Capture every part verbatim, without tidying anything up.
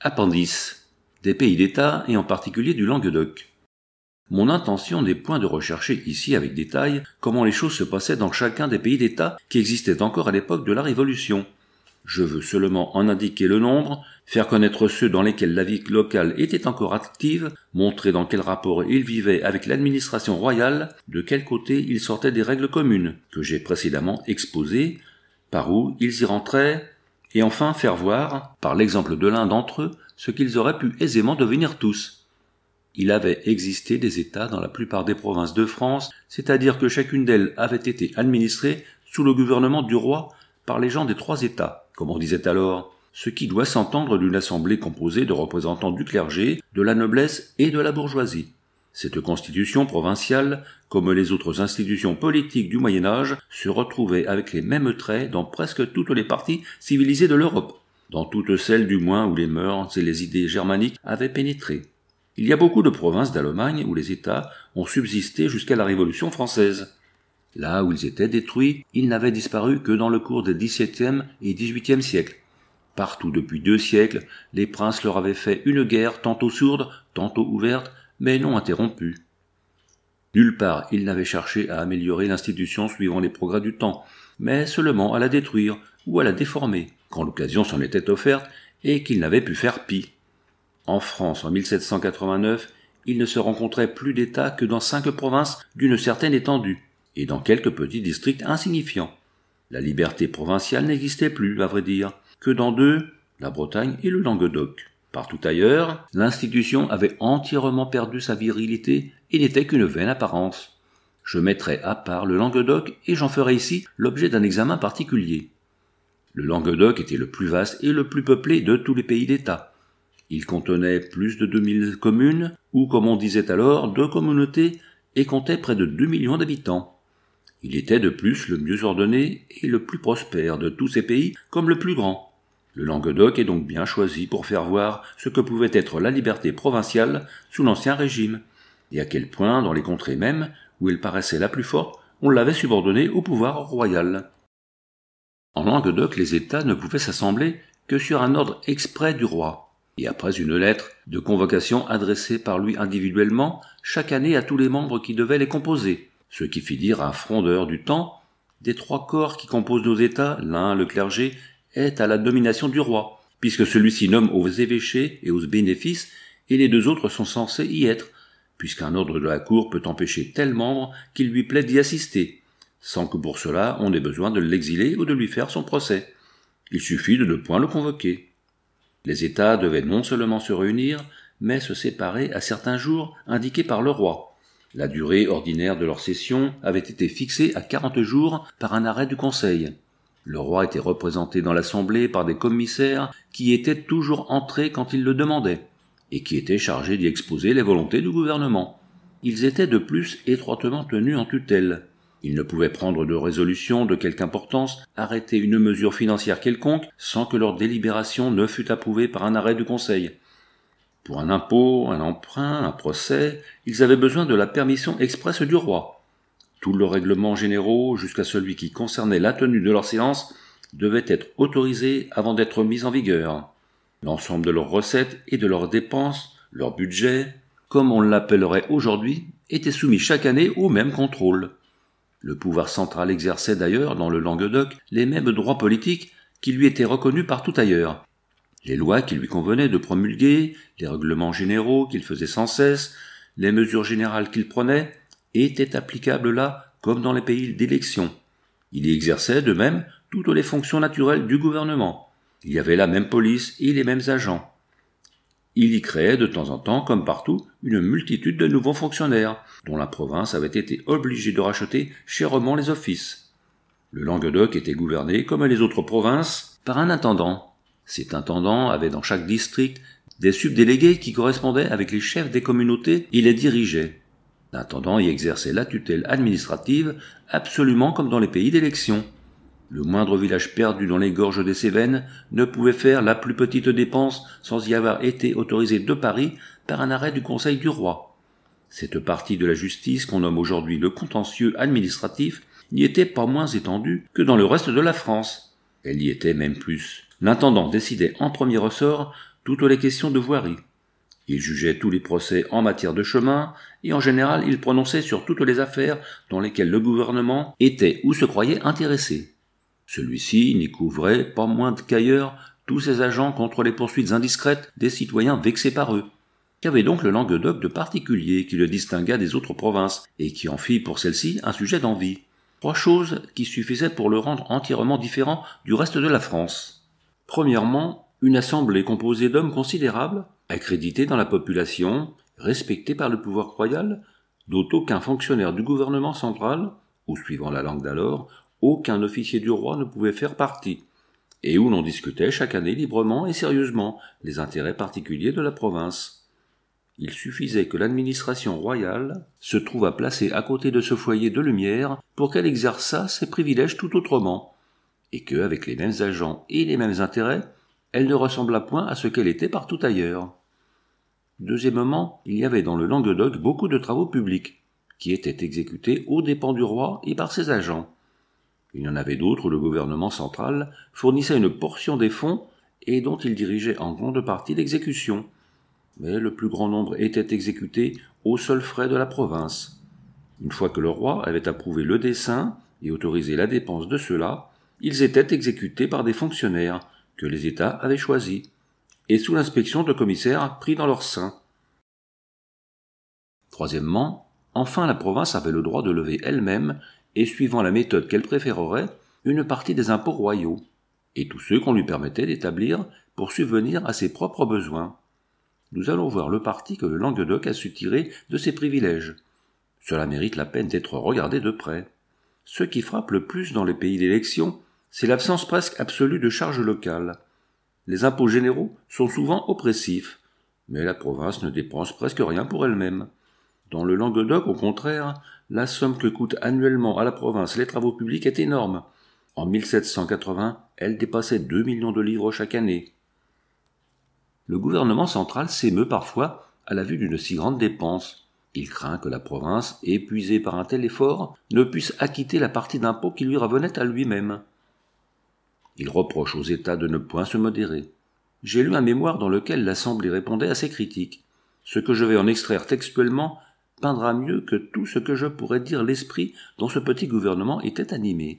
Appendice. Des pays d'État et en particulier du Languedoc. Mon intention n'est point de rechercher ici avec détail comment les choses se passaient dans chacun des pays d'État qui existaient encore à l'époque de la Révolution. Je veux seulement en indiquer le nombre, faire connaître ceux dans lesquels la vie locale était encore active, montrer dans quel rapport ils vivaient avec l'administration royale, de quel côté ils sortaient des règles communes, que j'ai précédemment exposées, par où ils y rentraient, et enfin faire voir, par l'exemple de l'un d'entre eux, ce qu'ils auraient pu aisément devenir tous. Il avait existé des États dans la plupart des provinces de France, c'est-à-dire que chacune d'elles avait été administrée sous le gouvernement du roi par les gens des trois États, comme on disait alors, ce qui doit s'entendre d'une assemblée composée de représentants du clergé, de la noblesse et de la bourgeoisie. Cette constitution provinciale, comme les autres institutions politiques du Moyen-Âge, se retrouvait avec les mêmes traits dans presque toutes les parties civilisées de l'Europe, dans toutes celles du moins où les mœurs et les idées germaniques avaient pénétré. Il y a beaucoup de provinces d'Allemagne où les États ont subsisté jusqu'à la Révolution française. Là où ils étaient détruits, ils n'avaient disparu que dans le cours des dix-septième et dix-huitième siècles. Partout depuis deux siècles, les princes leur avaient fait une guerre tantôt sourde, tantôt ouverte, mais non interrompue. Nulle part ils n'avaient cherché à améliorer l'institution suivant les progrès du temps, mais seulement à la détruire ou à la déformer, quand l'occasion s'en était offerte et qu'ils n'avaient pu faire pis. En France, en mille sept cent quatre-vingt-neuf, il ne se rencontrait plus d'État que dans cinq provinces d'une certaine étendue, et dans quelques petits districts insignifiants. La liberté provinciale n'existait plus, à vrai dire, que dans deux, la Bretagne et le Languedoc. Partout ailleurs, l'institution avait entièrement perdu sa virilité et n'était qu'une vaine apparence. Je mettrai à part le Languedoc et j'en ferai ici l'objet d'un examen particulier. Le Languedoc était le plus vaste et le plus peuplé de tous les pays d'État. Il contenait plus de deux mille communes, ou comme on disait alors, deux communautés, et comptait près de deux millions d'habitants. Il était de plus le mieux ordonné et le plus prospère de tous ces pays, comme le plus grand. Le Languedoc est donc bien choisi pour faire voir ce que pouvait être la liberté provinciale sous l'Ancien Régime, et à quel point, dans les contrées mêmes, où elle paraissait la plus forte, on l'avait subordonnée au pouvoir royal. En Languedoc, les États ne pouvaient s'assembler que sur un ordre exprès du roi, et après une lettre de convocation adressée par lui individuellement chaque année à tous les membres qui devaient les composer, ce qui fit dire à un frondeur du temps, des trois corps qui composent nos États, l'un, le clergé, est à la domination du roi, puisque celui-ci nomme aux évêchés et aux bénéfices, et les deux autres sont censés y être, puisqu'un ordre de la cour peut empêcher tel membre qu'il lui plaît d'y assister, sans que pour cela on ait besoin de l'exiler ou de lui faire son procès. Il suffit de ne point le convoquer. Les États devaient non seulement se réunir, mais se séparer à certains jours indiqués par le roi. La durée ordinaire de leur session avait été fixée à quarante jours par un arrêt du Conseil. Le roi était représenté dans l'Assemblée par des commissaires qui étaient toujours entrés quand il le demandait, et qui étaient chargés d'y exposer les volontés du gouvernement. Ils étaient de plus étroitement tenus en tutelle. Ils ne pouvaient prendre de résolution de quelque importance, arrêter une mesure financière quelconque, sans que leur délibération ne fût approuvée par un arrêt du Conseil. Pour un impôt, un emprunt, un procès, ils avaient besoin de la permission expresse du roi. Tous leurs règlements généraux, jusqu'à celui qui concernait la tenue de leur séance, devaient être autorisés avant d'être mis en vigueur. L'ensemble de leurs recettes et de leurs dépenses, leur budget, comme on l'appellerait aujourd'hui, était soumis chaque année au même contrôle. Le pouvoir central exerçait d'ailleurs dans le Languedoc les mêmes droits politiques qui lui étaient reconnus partout ailleurs. Les lois qu'il lui convenait de promulguer, les règlements généraux qu'il faisait sans cesse, les mesures générales qu'il prenait, étaient applicables là comme dans les pays d'élection. Il y exerçait de même toutes les fonctions naturelles du gouvernement. Il y avait la même police et les mêmes agents. Il y créait de temps en temps, comme partout, une multitude de nouveaux fonctionnaires, dont la province avait été obligée de racheter chèrement les offices. Le Languedoc était gouverné, comme les autres provinces, par un intendant. Cet intendant avait dans chaque district des subdélégués qui correspondaient avec les chefs des communautés et les dirigeaient. L'intendant y exerçait la tutelle administrative absolument comme dans les pays d'élection. Le moindre village perdu dans les gorges des Cévennes ne pouvait faire la plus petite dépense sans y avoir été autorisé de Paris par un arrêt du Conseil du roi. Cette partie de la justice qu'on nomme aujourd'hui le contentieux administratif n'y était pas moins étendue que dans le reste de la France. Elle y était même plus. L'intendant décidait en premier ressort toutes les questions de voirie. Il jugeait tous les procès en matière de chemin, et en général il prononçait sur toutes les affaires dans lesquelles le gouvernement était ou se croyait intéressé. Celui-ci n'y couvrait pas moins qu'ailleurs tous ses agents contre les poursuites indiscrètes des citoyens vexés par eux. Qu'avait donc le Languedoc de particulier qui le distingua des autres provinces, et qui en fit pour celle-ci un sujet d'envie? Trois choses qui suffisaient pour le rendre entièrement différent du reste de la France. Premièrement, une assemblée composée d'hommes considérables, accrédités dans la population, respectés par le pouvoir royal, dont aucun fonctionnaire du gouvernement central, ou suivant la langue d'alors, aucun officier du roi ne pouvait faire partie, et où l'on discutait chaque année librement et sérieusement les intérêts particuliers de la province. Il suffisait que l'administration royale se trouvât placée à côté de ce foyer de lumière pour qu'elle exerçât ses privilèges tout autrement, et que, avec les mêmes agents et les mêmes intérêts, elle ne ressemblât point à ce qu'elle était partout ailleurs. Deuxièmement, il y avait dans le Languedoc beaucoup de travaux publics, qui étaient exécutés aux dépens du roi et par ses agents. Il y en avait d'autres où le gouvernement central fournissait une portion des fonds et dont il dirigeait en grande partie l'exécution, mais le plus grand nombre était exécuté aux seuls frais de la province. Une fois que le roi avait approuvé le dessein et autorisé la dépense de ceux-là, ils étaient exécutés par des fonctionnaires que les États avaient choisis, et sous l'inspection de commissaires pris dans leur sein. Troisièmement, enfin la province avait le droit de lever elle-même, et suivant la méthode qu'elle préférerait, une partie des impôts royaux, et tous ceux qu'on lui permettait d'établir pour subvenir à ses propres besoins. Nous allons voir le parti que le Languedoc a su tirer de ses privilèges. Cela mérite la peine d'être regardé de près. Ce qui frappe le plus dans les pays d'élection, c'est l'absence presque absolue de charges locales. Les impôts généraux sont souvent oppressifs, mais la province ne dépense presque rien pour elle-même. Dans le Languedoc, au contraire, la somme que coûtent annuellement à la province les travaux publics est énorme. En mille sept cent quatre-vingts, elle dépassait deux millions de livres chaque année. Le gouvernement central s'émeut parfois à la vue d'une si grande dépense. Il craint que la province, épuisée par un tel effort, ne puisse acquitter la partie d'impôt qui lui revenait à lui-même. Il reproche aux États de ne point se modérer. J'ai lu un mémoire dans lequel l'Assemblée répondait à ces critiques. Ce que je vais en extraire textuellement peindra mieux que tout ce que je pourrais dire l'esprit dont ce petit gouvernement était animé.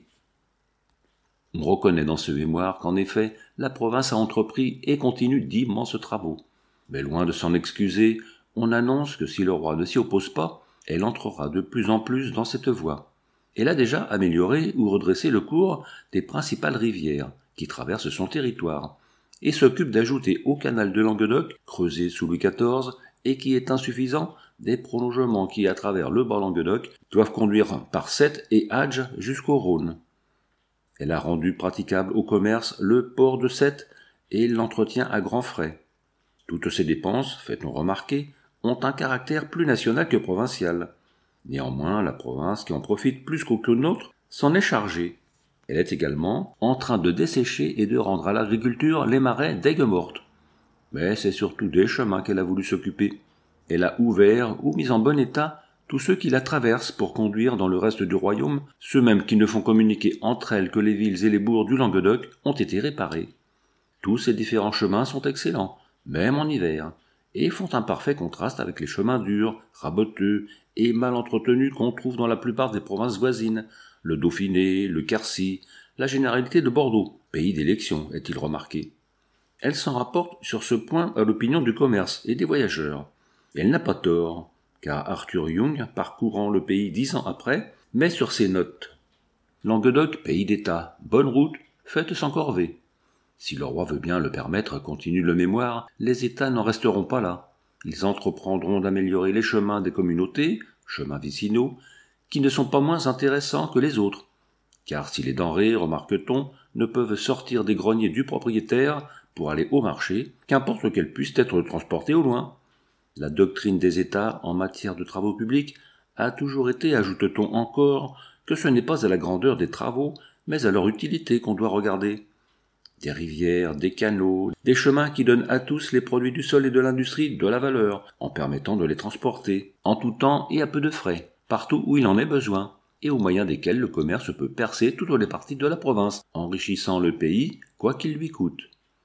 On reconnaît dans ce mémoire qu'en effet, la province a entrepris et continue d'immenses travaux. Mais loin de s'en excuser, on annonce que si le roi ne s'y oppose pas, elle entrera de plus en plus dans cette voie. Elle a déjà amélioré ou redressé le cours des principales rivières qui traversent son territoire, et s'occupe d'ajouter au canal de Languedoc, creusé sous Louis quatorze, et qui est insuffisant, des prolongements qui, à travers le bas Languedoc, doivent conduire par Sète et Agde jusqu'au Rhône. Elle a rendu praticable au commerce le port de Sète et l'entretient à grands frais. Toutes ces dépenses, fait-on remarquer, ont un caractère plus national que provincial. Néanmoins, la province, qui en profite plus qu'aucune autre, s'en est chargée. Elle est également en train de dessécher et de rendre à l'agriculture les marais d'aigues-mortes. Mais c'est surtout des chemins qu'elle a voulu s'occuper. Elle a ouvert ou mis en bon état tous ceux qui la traversent pour conduire dans le reste du royaume, ceux mêmes qui ne font communiquer entre elles que les villes et les bourgs du Languedoc ont été réparés. Tous ces différents chemins sont excellents, même en hiver, et font un parfait contraste avec les chemins durs, raboteux et mal entretenus qu'on trouve dans la plupart des provinces voisines, le Dauphiné, le Quercy, la généralité de Bordeaux, pays d'élection, est-il remarqué. Elle s'en rapporte sur ce point à l'opinion du commerce et des voyageurs. Et elle n'a pas tort, car Arthur Young, parcourant le pays dix ans après, met sur ses notes « Languedoc, pays d'État, bonne route, faites sans corvée. Si le roi veut bien le permettre, continue le mémoire, les États n'en resteront pas là. Ils entreprendront d'améliorer les chemins des communautés, chemins vicinaux, qui ne sont pas moins intéressants que les autres. Car si les denrées, remarque-t-on, ne peuvent sortir des greniers du propriétaire pour aller au marché, qu'importe qu'elles puissent être transportées au loin. La doctrine des États en matière de travaux publics a toujours été, ajoute-t-on encore, que ce n'est pas à la grandeur des travaux, mais à leur utilité qu'on doit regarder. Des rivières, des canaux, des chemins qui donnent à tous les produits du sol et de l'industrie de la valeur, en permettant de les transporter, en tout temps et à peu de frais, partout où il en est besoin, et au moyen desquels le commerce peut percer toutes les parties de la province, enrichissant le pays, quoi qu'il lui coûte.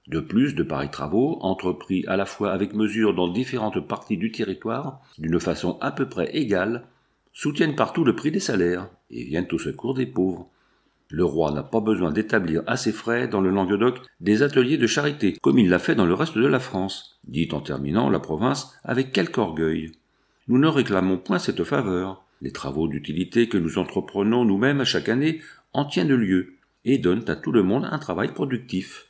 De plus, de pareils travaux, entrepris à la fois avec mesure dans différentes parties du territoire, d'une façon à peu près égale, soutiennent partout le prix des salaires et viennent au secours des pauvres. Le roi n'a pas besoin d'établir à ses frais dans le Languedoc des ateliers de charité, comme il l'a fait dans le reste de la France, dit en terminant la province avec quelque orgueil. Nous ne réclamons point cette faveur. Les travaux d'utilité que nous entreprenons nous-mêmes chaque année en tiennent lieu et donnent à tout le monde un travail productif.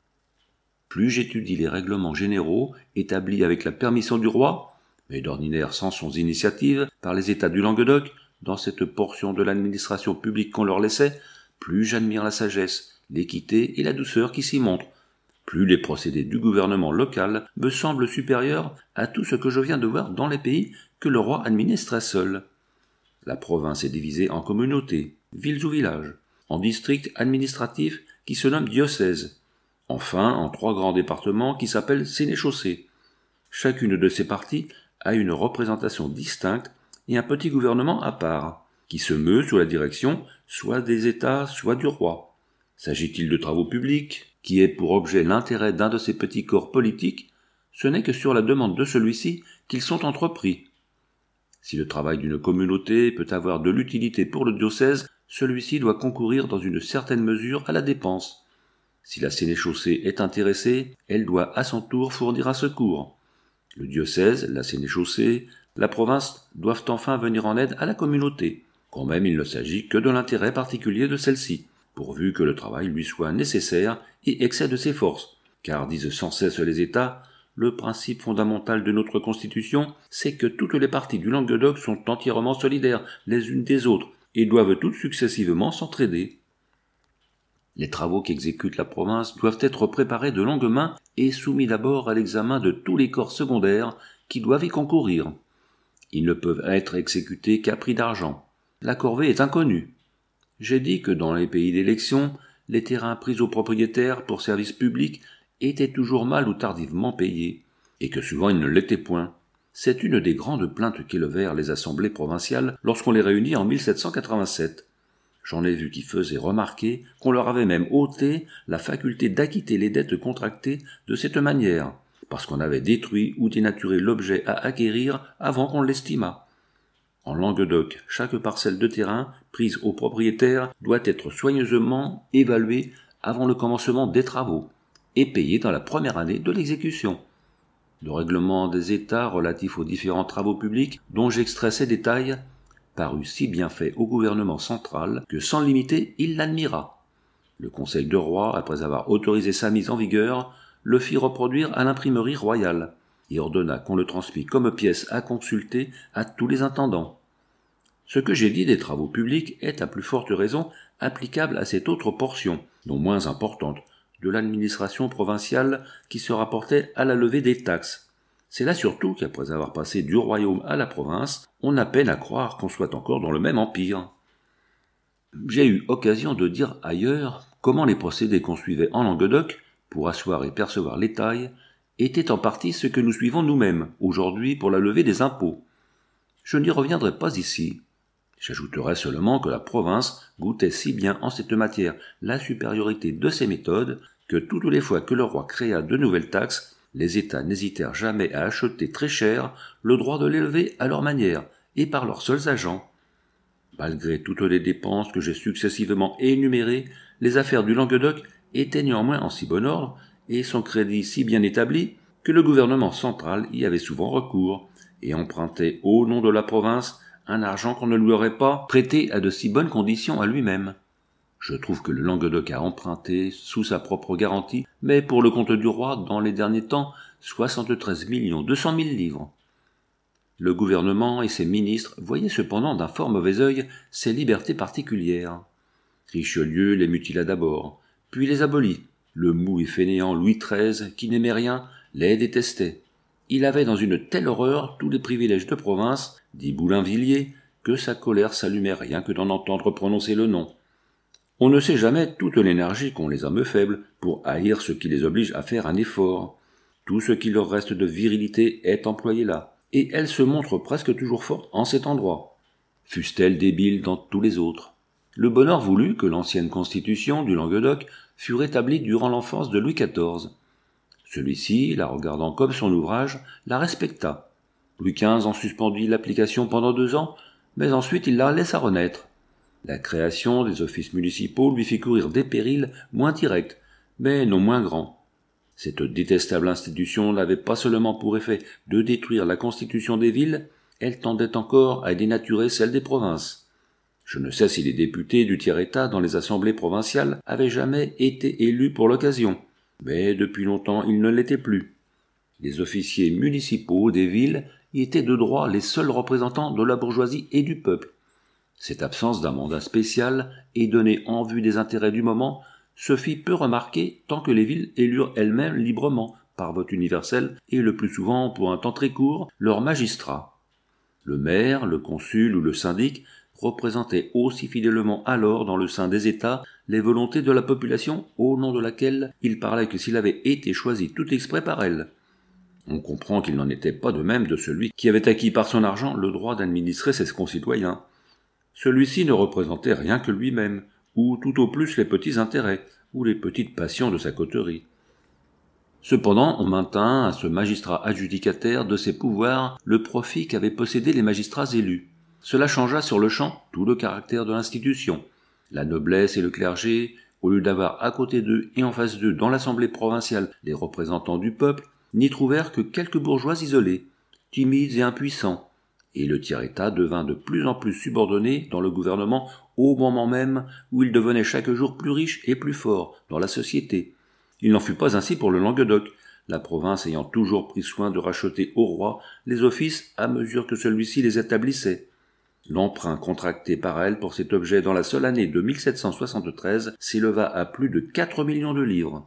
Plus j'étudie les règlements généraux établis avec la permission du roi, mais d'ordinaire sans son initiative, par les États du Languedoc, dans cette portion de l'administration publique qu'on leur laissait, plus j'admire la sagesse, l'équité et la douceur qui s'y montrent, plus les procédés du gouvernement local me semblent supérieurs à tout ce que je viens de voir dans les pays que le roi administrait seul. La province est divisée en communautés, villes ou villages, en districts administratifs qui se nomment diocèses, enfin en trois grands départements qui s'appellent sénéchaussées. Chacune de ces parties a une représentation distincte et un petit gouvernement à part, qui se meut sous la direction soit des États, soit du roi. S'agit-il de travaux publics, qui aient pour objet l'intérêt d'un de ces petits corps politiques, ce n'est que sur la demande de celui-ci qu'ils sont entrepris. Si le travail d'une communauté peut avoir de l'utilité pour le diocèse, celui-ci doit concourir dans une certaine mesure à la dépense. Si la sénéchaussée est intéressée, elle doit à son tour fournir un secours. Le diocèse, la sénéchaussée, la province doivent enfin venir en aide à la communauté, quand même il ne s'agit que de l'intérêt particulier de celle-ci, pourvu que le travail lui soit nécessaire et excède ses forces, car disent sans cesse les États, le principe fondamental de notre Constitution, c'est que toutes les parties du Languedoc sont entièrement solidaires les unes des autres, et doivent toutes successivement s'entraider. Les travaux qu'exécute la province doivent être préparés de longue main et soumis d'abord à l'examen de tous les corps secondaires qui doivent y concourir. Ils ne peuvent être exécutés qu'à prix d'argent. La corvée est inconnue. J'ai dit que dans les pays d'élection, les terrains pris aux propriétaires pour services publics étaient toujours mal ou tardivement payés, et que souvent ils ne l'étaient point. C'est une des grandes plaintes qu'élevèrent les assemblées provinciales lorsqu'on les réunit en mille sept cent quatre-vingt-sept. J'en ai vu qui faisaient remarquer qu'on leur avait même ôté la faculté d'acquitter les dettes contractées de cette manière, parce qu'on avait détruit ou dénaturé l'objet à acquérir avant qu'on l'estimât. En Languedoc, chaque parcelle de terrain prise au propriétaire doit être soigneusement évaluée avant le commencement des travaux et payée dans la première année de l'exécution. Le règlement des États relatif aux différents travaux publics, dont j'extrais ces détails, parut si bien fait au gouvernement central que sans limiter il l'admira. Le Conseil de roi, après avoir autorisé sa mise en vigueur, le fit reproduire à l'imprimerie royale et ordonna qu'on le transmît comme pièce à consulter à tous les intendants. Ce que j'ai dit des travaux publics est à plus forte raison applicable à cette autre portion, non moins importante, de l'administration provinciale qui se rapportait à la levée des taxes. C'est là surtout qu'après avoir passé du royaume à la province, on a peine à croire qu'on soit encore dans le même empire. J'ai eu occasion de dire ailleurs comment les procédés qu'on suivait en Languedoc, pour asseoir et percevoir les tailles, étaient en partie ce que nous suivons nous-mêmes, aujourd'hui, pour la levée des impôts. Je n'y reviendrai pas ici. J'ajouterai seulement que la province goûtait si bien en cette matière la supériorité de ses méthodes que toutes les fois que le roi créa de nouvelles taxes, les États n'hésitèrent jamais à acheter très cher le droit de l'élever à leur manière et par leurs seuls agents. Malgré toutes les dépenses que j'ai successivement énumérées, les affaires du Languedoc étaient néanmoins en si bon ordre et son crédit si bien établi que le gouvernement central y avait souvent recours et empruntait au nom de la province un argent qu'on ne lui aurait pas prêté à de si bonnes conditions à lui-même. Je trouve que le Languedoc a emprunté sous sa propre garantie, mais pour le compte du roi, dans les derniers temps, soixante-treize millions deux cent mille livres. Le gouvernement et ses ministres voyaient cependant d'un fort mauvais œil ces libertés particulières. Richelieu les mutila d'abord, puis les abolit. Le mou et fainéant Louis treize, qui n'aimait rien, les détestait. Il avait dans une telle horreur tous les privilèges de province, dit Boulainvilliers, que sa colère s'allumait rien que d'en entendre prononcer le nom. On ne sait jamais toute l'énergie qu'ont les hommes faibles pour haïr ce qui les oblige à faire un effort. Tout ce qui leur reste de virilité est employé là, et elle se montre presque toujours forte en cet endroit. Fût-elle débile dans tous les autres. Le bonheur voulut que l'ancienne constitution du Languedoc fût rétablie durant l'enfance de Louis quatorze, Celui-ci, la regardant comme son ouvrage, la respecta. Louis quinze en suspendit l'application pendant deux ans, mais ensuite il la laissa renaître. La création des offices municipaux lui fit courir des périls moins directs, mais non moins grands. Cette détestable institution n'avait pas seulement pour effet de détruire la constitution des villes, elle tendait encore à dénaturer celle des provinces. Je ne sais si les députés du tiers-État dans les assemblées provinciales avaient jamais été élus pour l'occasion, mais depuis longtemps ils ne l'étaient plus. Les officiers municipaux des villes y étaient de droit les seuls représentants de la bourgeoisie et du peuple. Cette absence d'un mandat spécial et donnée en vue des intérêts du moment se fit peu remarquer tant que les villes élurent elles-mêmes librement, par vote universel et le plus souvent pour un temps très court, leurs magistrats. Le maire, le consul ou le syndic représentaient aussi fidèlement alors dans le sein des États les volontés de la population au nom de laquelle il parlait que s'il avait été choisi tout exprès par elle. On comprend qu'il n'en était pas de même de celui qui avait acquis par son argent le droit d'administrer ses concitoyens. Celui-ci ne représentait rien que lui-même, ou tout au plus les petits intérêts, ou les petites passions de sa coterie. Cependant, on maintint à ce magistrat adjudicataire de ses pouvoirs le profit qu'avaient possédé les magistrats élus. Cela changea sur le champ tout le caractère de l'institution. La noblesse et le clergé, au lieu d'avoir à côté d'eux et en face d'eux dans l'assemblée provinciale les représentants du peuple, n'y trouvèrent que quelques bourgeois isolés, timides et impuissants, et le tiers-État devint de plus en plus subordonné dans le gouvernement au moment même où il devenait chaque jour plus riche et plus fort dans la société. Il n'en fut pas ainsi pour le Languedoc, la province ayant toujours pris soin de racheter au roi les offices à mesure que celui-ci les établissait. L'emprunt contracté par elle pour cet objet dans la seule année de mille sept cent soixante-treize s'éleva à plus de quatre millions de livres.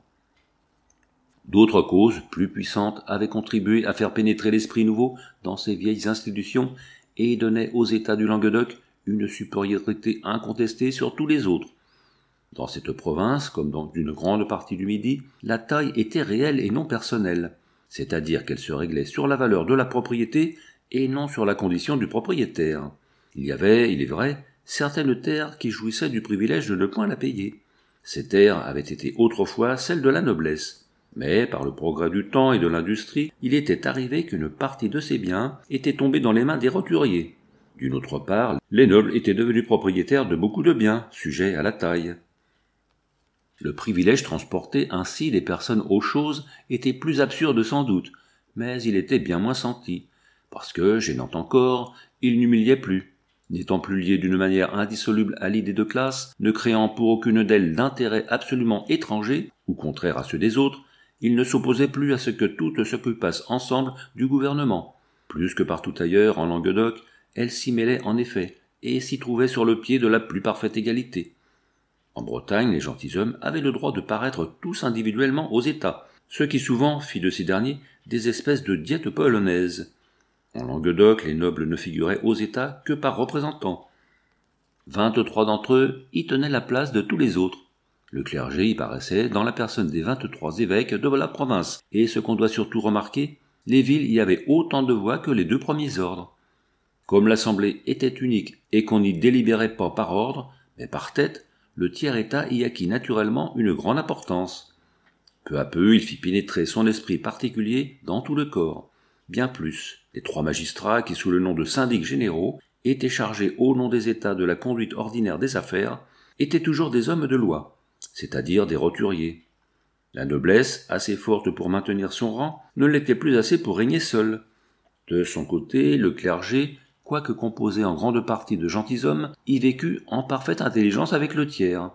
D'autres causes, plus puissantes, avaient contribué à faire pénétrer l'esprit nouveau dans ces vieilles institutions et donnaient aux États du Languedoc une supériorité incontestée sur tous les autres. Dans cette province, comme dans une grande partie du Midi, la taille était réelle et non personnelle, c'est-à-dire qu'elle se réglait sur la valeur de la propriété et non sur la condition du propriétaire. Il y avait, il est vrai, certaines terres qui jouissaient du privilège de ne point la payer. Ces terres avaient été autrefois celles de la noblesse. Mais, par le progrès du temps et de l'industrie, il était arrivé qu'une partie de ces biens était tombée dans les mains des roturiers. D'une autre part, les nobles étaient devenus propriétaires de beaucoup de biens, sujets à la taille. Le privilège transportait ainsi les personnes aux choses était plus absurde sans doute, mais il était bien moins senti, parce que, gênant encore, il n'humiliait plus. N'étant plus lié d'une manière indissoluble à l'idée de classe, ne créant pour aucune d'elles d'intérêts absolument étrangers, ou contraires à ceux des autres, il ne s'opposait plus à ce que toutes s'occupassent ensemble du gouvernement. Plus que partout ailleurs, en Languedoc, elle s'y mêlait en effet, et s'y trouvait sur le pied de la plus parfaite égalité. En Bretagne, les gentilshommes avaient le droit de paraître tous individuellement aux États, ce qui souvent fit de ces derniers des espèces de diètes polonaises. En Languedoc, les nobles ne figuraient aux États que par représentants. Vingt-trois d'entre eux y tenaient la place de tous les autres. Le clergé y paraissait dans la personne des vingt-trois évêques de la province, et ce qu'on doit surtout remarquer, les villes y avaient autant de voix que les deux premiers ordres. Comme l'assemblée était unique et qu'on n'y délibérait pas par ordre, mais par tête, le tiers-État y acquit naturellement une grande importance. Peu à peu, il fit pénétrer son esprit particulier dans tout le corps. Bien plus, les trois magistrats qui, sous le nom de syndics généraux, étaient chargés au nom des États de la conduite ordinaire des affaires, étaient toujours des hommes de loi, c'est-à-dire des roturiers. La noblesse, assez forte pour maintenir son rang, ne l'était plus assez pour régner seule. De son côté, le clergé, quoique composé en grande partie de gentilshommes, y vécut en parfaite intelligence avec le tiers.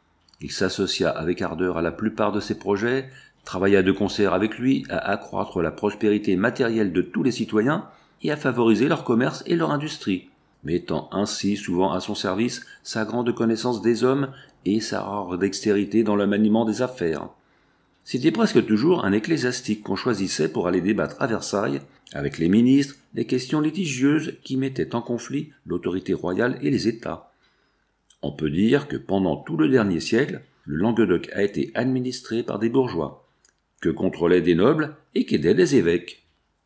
Il s'associa avec ardeur à la plupart de ses projets, travailla de concert avec lui à accroître la prospérité matérielle de tous les citoyens et à favoriser leur commerce et leur industrie, mettant ainsi souvent à son service sa grande connaissance des hommes et sa rare dextérité dans le maniement des affaires. C'était presque toujours un ecclésiastique qu'on choisissait pour aller débattre à Versailles, avec les ministres, les questions litigieuses qui mettaient en conflit l'autorité royale et les États. On peut dire que pendant tout le dernier siècle, le Languedoc a été administré par des bourgeois, que contrôlaient des nobles et qu'aidaient des évêques.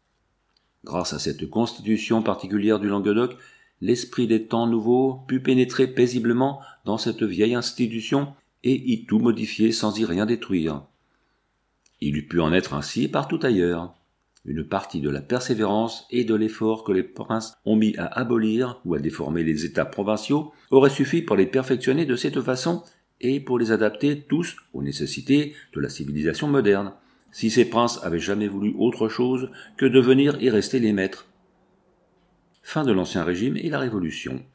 Grâce à cette constitution particulière du Languedoc, l'esprit des temps nouveaux put pénétrer paisiblement dans cette vieille institution et y tout modifier sans y rien détruire. Il eût pu en être ainsi partout ailleurs. Une partie de la persévérance et de l'effort que les princes ont mis à abolir ou à déformer les États provinciaux aurait suffi pour les perfectionner de cette façon et pour les adapter tous aux nécessités de la civilisation moderne, si ces princes avaient jamais voulu autre chose que devenir et rester les maîtres. Fin de l'Ancien Régime et la Révolution.